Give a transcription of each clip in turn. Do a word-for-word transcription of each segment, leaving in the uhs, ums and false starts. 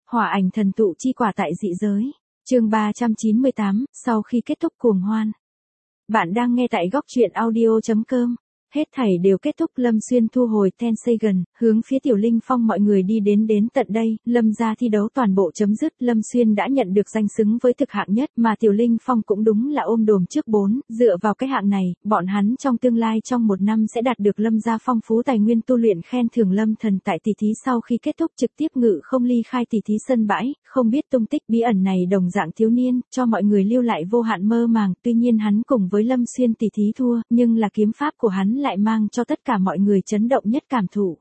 Hỏa ảnh thần tụ chi quả tại dị giới. Chương ba trăm chín mươi tám, sau khi kết thúc cuồng hoan. Bạn đang nghe tại góc truyện audio chấm com. Hết thảy đều kết thúc, Lâm Xuyên thu hồi Ten Sagan, hướng phía Tiểu Linh Phong mọi người đi đến đến tận đây, Lâm gia thi đấu toàn bộ chấm dứt, Lâm Xuyên đã nhận được danh xứng với thực hạng nhất, mà Tiểu Linh Phong cũng đúng là ôm đồm trước bốn, dựa vào cái hạng này, bọn hắn trong tương lai trong một năm sẽ đạt được Lâm gia phong phú tài nguyên tu luyện, khen thưởng Lâm Thần tại tỷ thí sau khi kết thúc trực tiếp ngự không ly khai tỷ thí sân bãi, không biết tung tích bí ẩn này đồng dạng thiếu niên, cho mọi người lưu lại vô hạn mơ màng, tuy nhiên hắn cùng với Lâm Xuyên tỷ thí thua, nhưng là kiếm pháp của hắn lại mang cho tất cả mọi người chấn động nhất cảm thụ.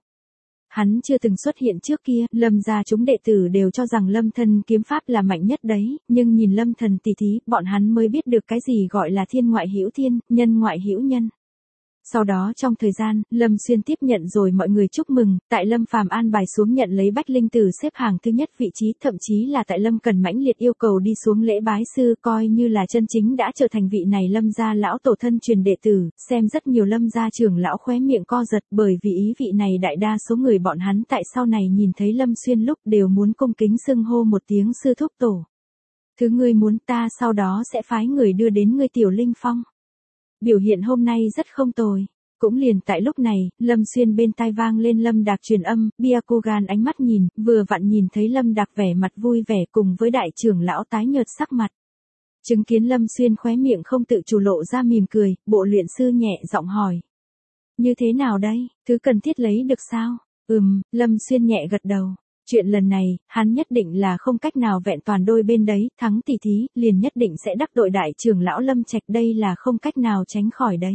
Hắn chưa từng xuất hiện trước kia, Lâm gia chúng đệ tử đều cho rằng Lâm Thần kiếm pháp là mạnh nhất đấy, nhưng nhìn Lâm Thần tỷ thí, bọn hắn mới biết được cái gì gọi là thiên ngoại hữu thiên, nhân ngoại hữu nhân. Sau đó trong thời gian, Lâm Xuyên tiếp nhận rồi mọi người chúc mừng, tại Lâm Phàm an bài xuống nhận lấy Bách Linh Tử xếp hàng thứ nhất vị trí, thậm chí là tại Lâm Cần mãnh liệt yêu cầu đi xuống lễ bái sư, coi như là chân chính đã trở thành vị này Lâm gia lão tổ thân truyền đệ tử, xem rất nhiều Lâm gia trưởng lão khóe miệng co giật, bởi vì ý vị này đại đa số người bọn hắn tại sau này nhìn thấy Lâm Xuyên lúc đều muốn cung kính xưng hô một tiếng sư thúc tổ. Thứ ngươi muốn ta sau đó sẽ phái người đưa đến ngươi Tiểu Linh Phong. Biểu hiện hôm nay rất không tồi. Cũng liền tại lúc này, Lâm Xuyên bên tai vang lên Lâm Đạc truyền âm, Byakugan ánh mắt nhìn, vừa vặn nhìn thấy Lâm Đạc vẻ mặt vui vẻ cùng với đại trưởng lão tái nhợt sắc mặt. Chứng kiến Lâm Xuyên khóe miệng không tự chủ lộ ra mỉm cười, bộ luyện sư nhẹ giọng hỏi. Như thế nào đây, thứ cần thiết lấy được sao? Ừm, Lâm Xuyên nhẹ gật đầu. Chuyện lần này, hắn nhất định là không cách nào vẹn toàn đôi bên đấy, thắng tỷ thí, liền nhất định sẽ đắc tội đại trưởng lão Lâm Trạch, đây là không cách nào tránh khỏi đấy.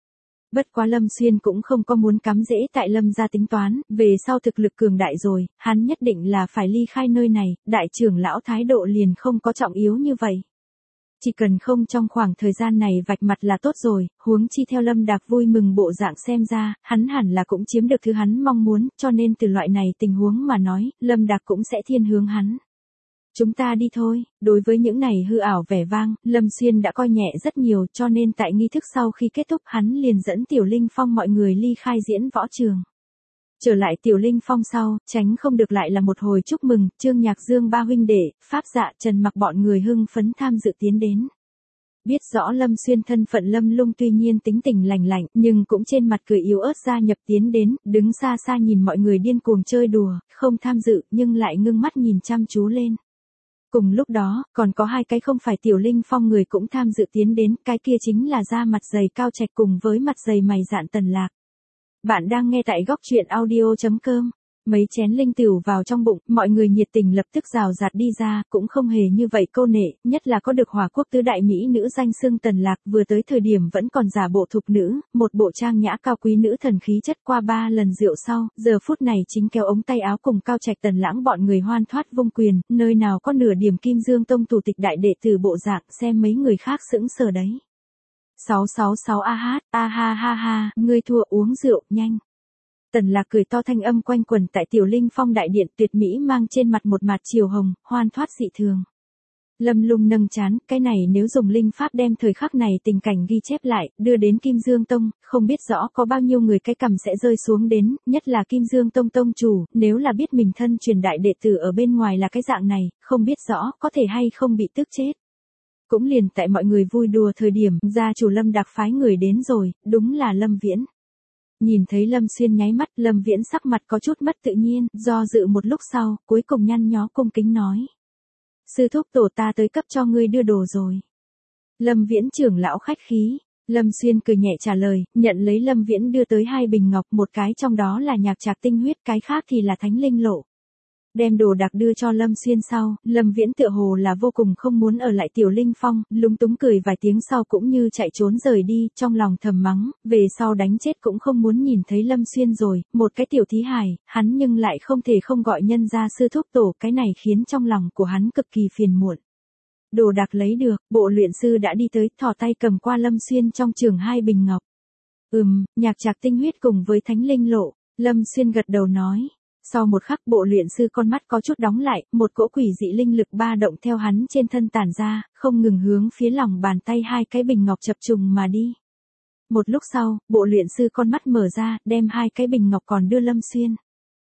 Bất quá Lâm Xuyên cũng không có muốn cắm rễ tại Lâm gia tính toán, về sau thực lực cường đại rồi, hắn nhất định là phải ly khai nơi này, đại trưởng lão thái độ liền không có trọng yếu như vậy. Chỉ cần không trong khoảng thời gian này vạch mặt là tốt rồi, huống chi theo Lâm Đạc vui mừng bộ dạng xem ra, hắn hẳn là cũng chiếm được thứ hắn mong muốn, cho nên từ loại này tình huống mà nói, Lâm Đạc cũng sẽ thiên hướng hắn. Chúng ta đi thôi, đối với những này hư ảo vẻ vang, Lâm Xuyên đã coi nhẹ rất nhiều, cho nên tại nghi thức sau khi kết thúc hắn liền dẫn Tiểu Linh Phong mọi người ly khai diễn võ trường. Trở lại Tiểu Linh Phong sau, tránh không được lại là một hồi chúc mừng, Trương Nhạc Dương ba huynh đệ, Pháp Dạ, Trần Mặc bọn người hưng phấn tham dự tiến đến. Biết rõ Lâm Xuyên thân phận Lâm Lung tuy nhiên tính tình lành lạnh, nhưng cũng trên mặt cười yếu ớt gia nhập tiến đến, đứng xa xa nhìn mọi người điên cuồng chơi đùa, không tham dự, nhưng lại ngưng mắt nhìn chăm chú lên. Cùng lúc đó, còn có hai cái không phải Tiểu Linh Phong người cũng tham dự tiến đến, cái kia chính là da mặt dày Cao Trạch cùng với mặt dày mày dạn Tần Lạc. Bạn đang nghe tại góc truyện audio chấm com. Mấy chén linh tửu vào trong bụng, mọi người nhiệt tình lập tức rào rạt đi ra, cũng không hề như vậy câu nệ, nhất là có được Hỏa Quốc tứ đại mỹ nữ danh xưng Tần Lạc, vừa tới thời điểm vẫn còn giả bộ thục nữ, một bộ trang nhã cao quý nữ thần khí chất, qua ba lần rượu sau, giờ phút này chính kéo ống tay áo cùng Cao Trạch Tần Lãng bọn người hoan thoát vung quyền, nơi nào có nửa điểm Kim Dương Tông thủ tịch đại đệ tử bộ dạng, xem mấy người khác sững sờ đấy. sáu sáu sáu a hát, a ha ha ha, ngươi thua, uống rượu, nhanh. Tần Lạc cười to, thanh âm quanh quẩn tại Tiểu Linh Phong đại điện, tuyệt mỹ mang trên mặt một mặt chiều hồng, hoan thoát dị thường. Lâm Lung nâng chán, cái này nếu dùng linh pháp đem thời khắc này tình cảnh ghi chép lại, đưa đến Kim Dương Tông, không biết rõ có bao nhiêu người cái cằm sẽ rơi xuống đến, nhất là Kim Dương Tông tông chủ, nếu là biết mình thân truyền đại đệ tử ở bên ngoài là cái dạng này, không biết rõ có thể hay không bị tức chết. Cũng liền tại mọi người vui đùa thời điểm, gia chủ Lâm Đạc phái người đến rồi, đúng là Lâm Viễn. Nhìn thấy Lâm Xuyên nháy mắt, Lâm Viễn sắc mặt có chút mất tự nhiên, do dự một lúc sau, cuối cùng nhăn nhó cung kính nói. Sư thúc tổ ta tới cấp cho ngươi đưa đồ rồi. Lâm Viễn trưởng lão khách khí. Lâm Xuyên cười nhẹ trả lời, nhận lấy Lâm Viễn đưa tới hai bình ngọc, một cái trong đó là nhạc trạc tinh huyết, cái khác thì là thánh linh lộ. Đem đồ đặc đưa cho Lâm Xuyên sau, Lâm Viễn tựa hồ là vô cùng không muốn ở lại Tiểu Linh Phong, lúng túng cười vài tiếng sau cũng như chạy trốn rời đi, trong lòng thầm mắng, về sau đánh chết cũng không muốn nhìn thấy Lâm Xuyên rồi, một cái tiểu thí hài, hắn nhưng lại không thể không gọi nhân gia sư thúc tổ, cái này khiến trong lòng của hắn cực kỳ phiền muộn. Đồ đặc lấy được, bộ luyện sư đã đi tới, thò tay cầm qua Lâm Xuyên trong trường hai bình ngọc. Ừm, nhạc trạc tinh huyết cùng với thánh linh lộ, Lâm Xuyên gật đầu nói. Sau một khắc bộ luyện sư con mắt có chút đóng lại, một cỗ quỷ dị linh lực ba động theo hắn trên thân tản ra, không ngừng hướng phía lòng bàn tay hai cái bình ngọc chập trùng mà đi. Một lúc sau, bộ luyện sư con mắt mở ra, đem hai cái bình ngọc còn đưa Lâm Xuyên.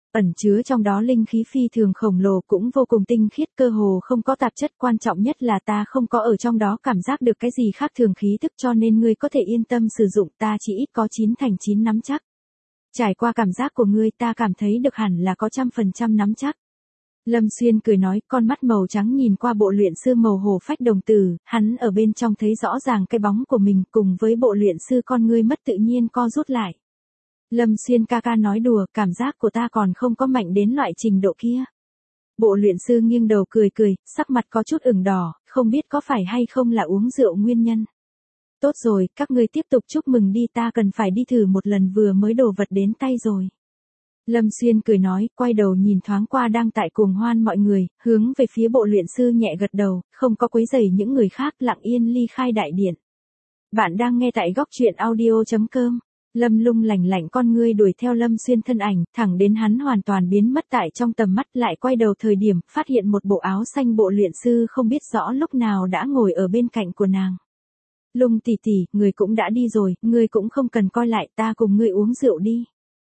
Ẩn chứa trong đó linh khí phi thường khổng lồ cũng vô cùng tinh khiết, cơ hồ không có tạp chất, quan trọng nhất là ta không có ở trong đó cảm giác được cái gì khác thường khí tức, cho nên ngươi có thể yên tâm sử dụng, ta chỉ ít có chín thành chín nắm chắc. Trải qua cảm giác của ngươi ta cảm thấy được hẳn là có trăm phần trăm nắm chắc. Lâm Xuyên cười nói, con mắt màu trắng nhìn qua bộ luyện sư màu hổ phách đồng tử, hắn ở bên trong thấy rõ ràng cái bóng của mình cùng với bộ luyện sư con ngươi mất tự nhiên co rút lại. Lâm Xuyên ca ca nói đùa, cảm giác của ta còn không có mạnh đến loại trình độ kia. Bộ luyện sư nghiêng đầu cười cười, sắc mặt có chút ửng đỏ, không biết có phải hay không là uống rượu nguyên nhân. Tốt rồi, các ngươi tiếp tục chúc mừng đi, ta cần phải đi thử một lần vừa mới đồ vật đến tay rồi. Lâm Xuyên cười nói, quay đầu nhìn thoáng qua đang tại cuồng hoan mọi người, hướng về phía bộ luyện sư nhẹ gật đầu, không có quấy rầy những người khác, lặng yên ly khai đại điện. Bạn đang nghe tại góc truyện audio chấm com. Lâm Lung lạnh lạnh con ngươi đuổi theo Lâm Xuyên thân ảnh, thẳng đến hắn hoàn toàn biến mất tại trong tầm mắt, lại quay đầu thời điểm, phát hiện một bộ áo xanh bộ luyện sư không biết rõ lúc nào đã ngồi ở bên cạnh của nàng. Lung tỷ tỷ, người cũng đã đi rồi, ngươi cũng không cần coi lại, ta cùng ngươi uống rượu đi.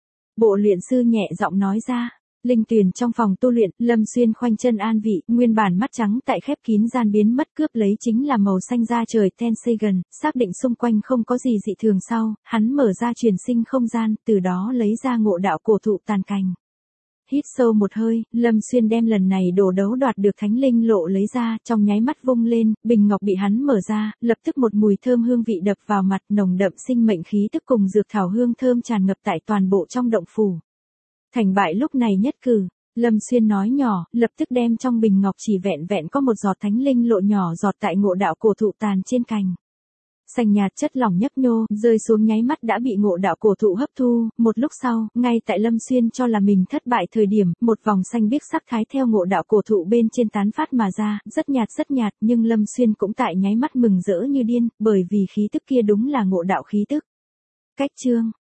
Bộ luyện sư nhẹ giọng nói ra. Linh tuyền trong phòng tu luyện, Lâm Xuyên khoanh chân an vị, nguyên bản mắt trắng tại khép kín gian biến mất, cướp lấy chính là màu xanh da trời Tensegan, xác định xung quanh không có gì dị thường sau, hắn mở ra truyền sinh không gian, từ đó lấy ra ngộ đạo cổ thụ tàn cành. Hít sâu một hơi, Lâm Xuyên đem lần này đồ đấu đoạt được thánh linh lộ lấy ra, trong nháy mắt vung lên, bình ngọc bị hắn mở ra, lập tức một mùi thơm hương vị đập vào mặt, nồng đậm sinh mệnh khí tức cùng dược thảo hương thơm tràn ngập tại toàn bộ trong động phủ. Thành bại lúc này nhất cử, Lâm Xuyên nói nhỏ, lập tức đem trong bình ngọc chỉ vẹn vẹn có một giọt thánh linh lộ nhỏ giọt tại ngộ đạo cổ thụ tàn trên cành. Xanh nhạt chất lỏng nhấp nhô, rơi xuống nháy mắt đã bị ngộ đạo cổ thụ hấp thu, một lúc sau, ngay tại Lâm Xuyên cho là mình thất bại thời điểm, một vòng xanh biếc sắc thái theo ngộ đạo cổ thụ bên trên tán phát mà ra, rất nhạt rất nhạt, nhưng Lâm Xuyên cũng tại nháy mắt mừng rỡ như điên, bởi vì khí tức kia đúng là ngộ đạo khí tức. Cách chương